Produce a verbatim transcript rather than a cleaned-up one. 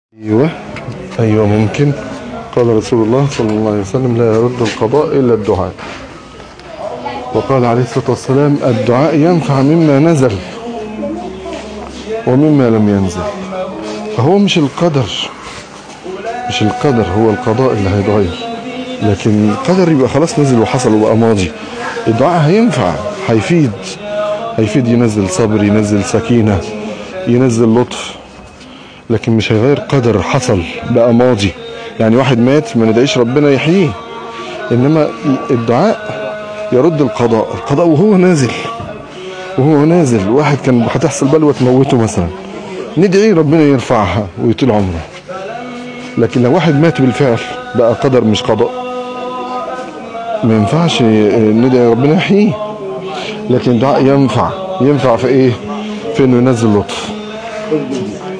ايوه ايوه ممكن. قال رسول الله صلى الله عليه وسلم: لا يرد القضاء الا الدعاء. وقال عليه الصلاه والسلام: الدعاء ينفع مما نزل ومما لم ينزل. فهو مش القدر مش القدر هو القضاء اللي هيتغير، لكن القدر يبقى خلاص نزل وحصل وبقى ماضي. الدعاء هينفع، هيفيد هيفيد ينزل صبر، ينزل سكينه، ينزل لطف، لكن مش هيغير قدر حصل بقى ماضي. يعني واحد مات ما ندعيش ربنا يحييه، انما الدعاء يرد القضاء القضاء وهو نازل وهو نازل واحد كان هتحصل بلوى تموته مثلا، ندعي ربنا يرفعها ويطيل عمره. لكن لو واحد مات بالفعل بقى قدر مش قضاء، ما ينفعش ندعي ربنا يحييه. لكن الدعاء ينفع ينفع في ايه؟ في انه ينزل لطف.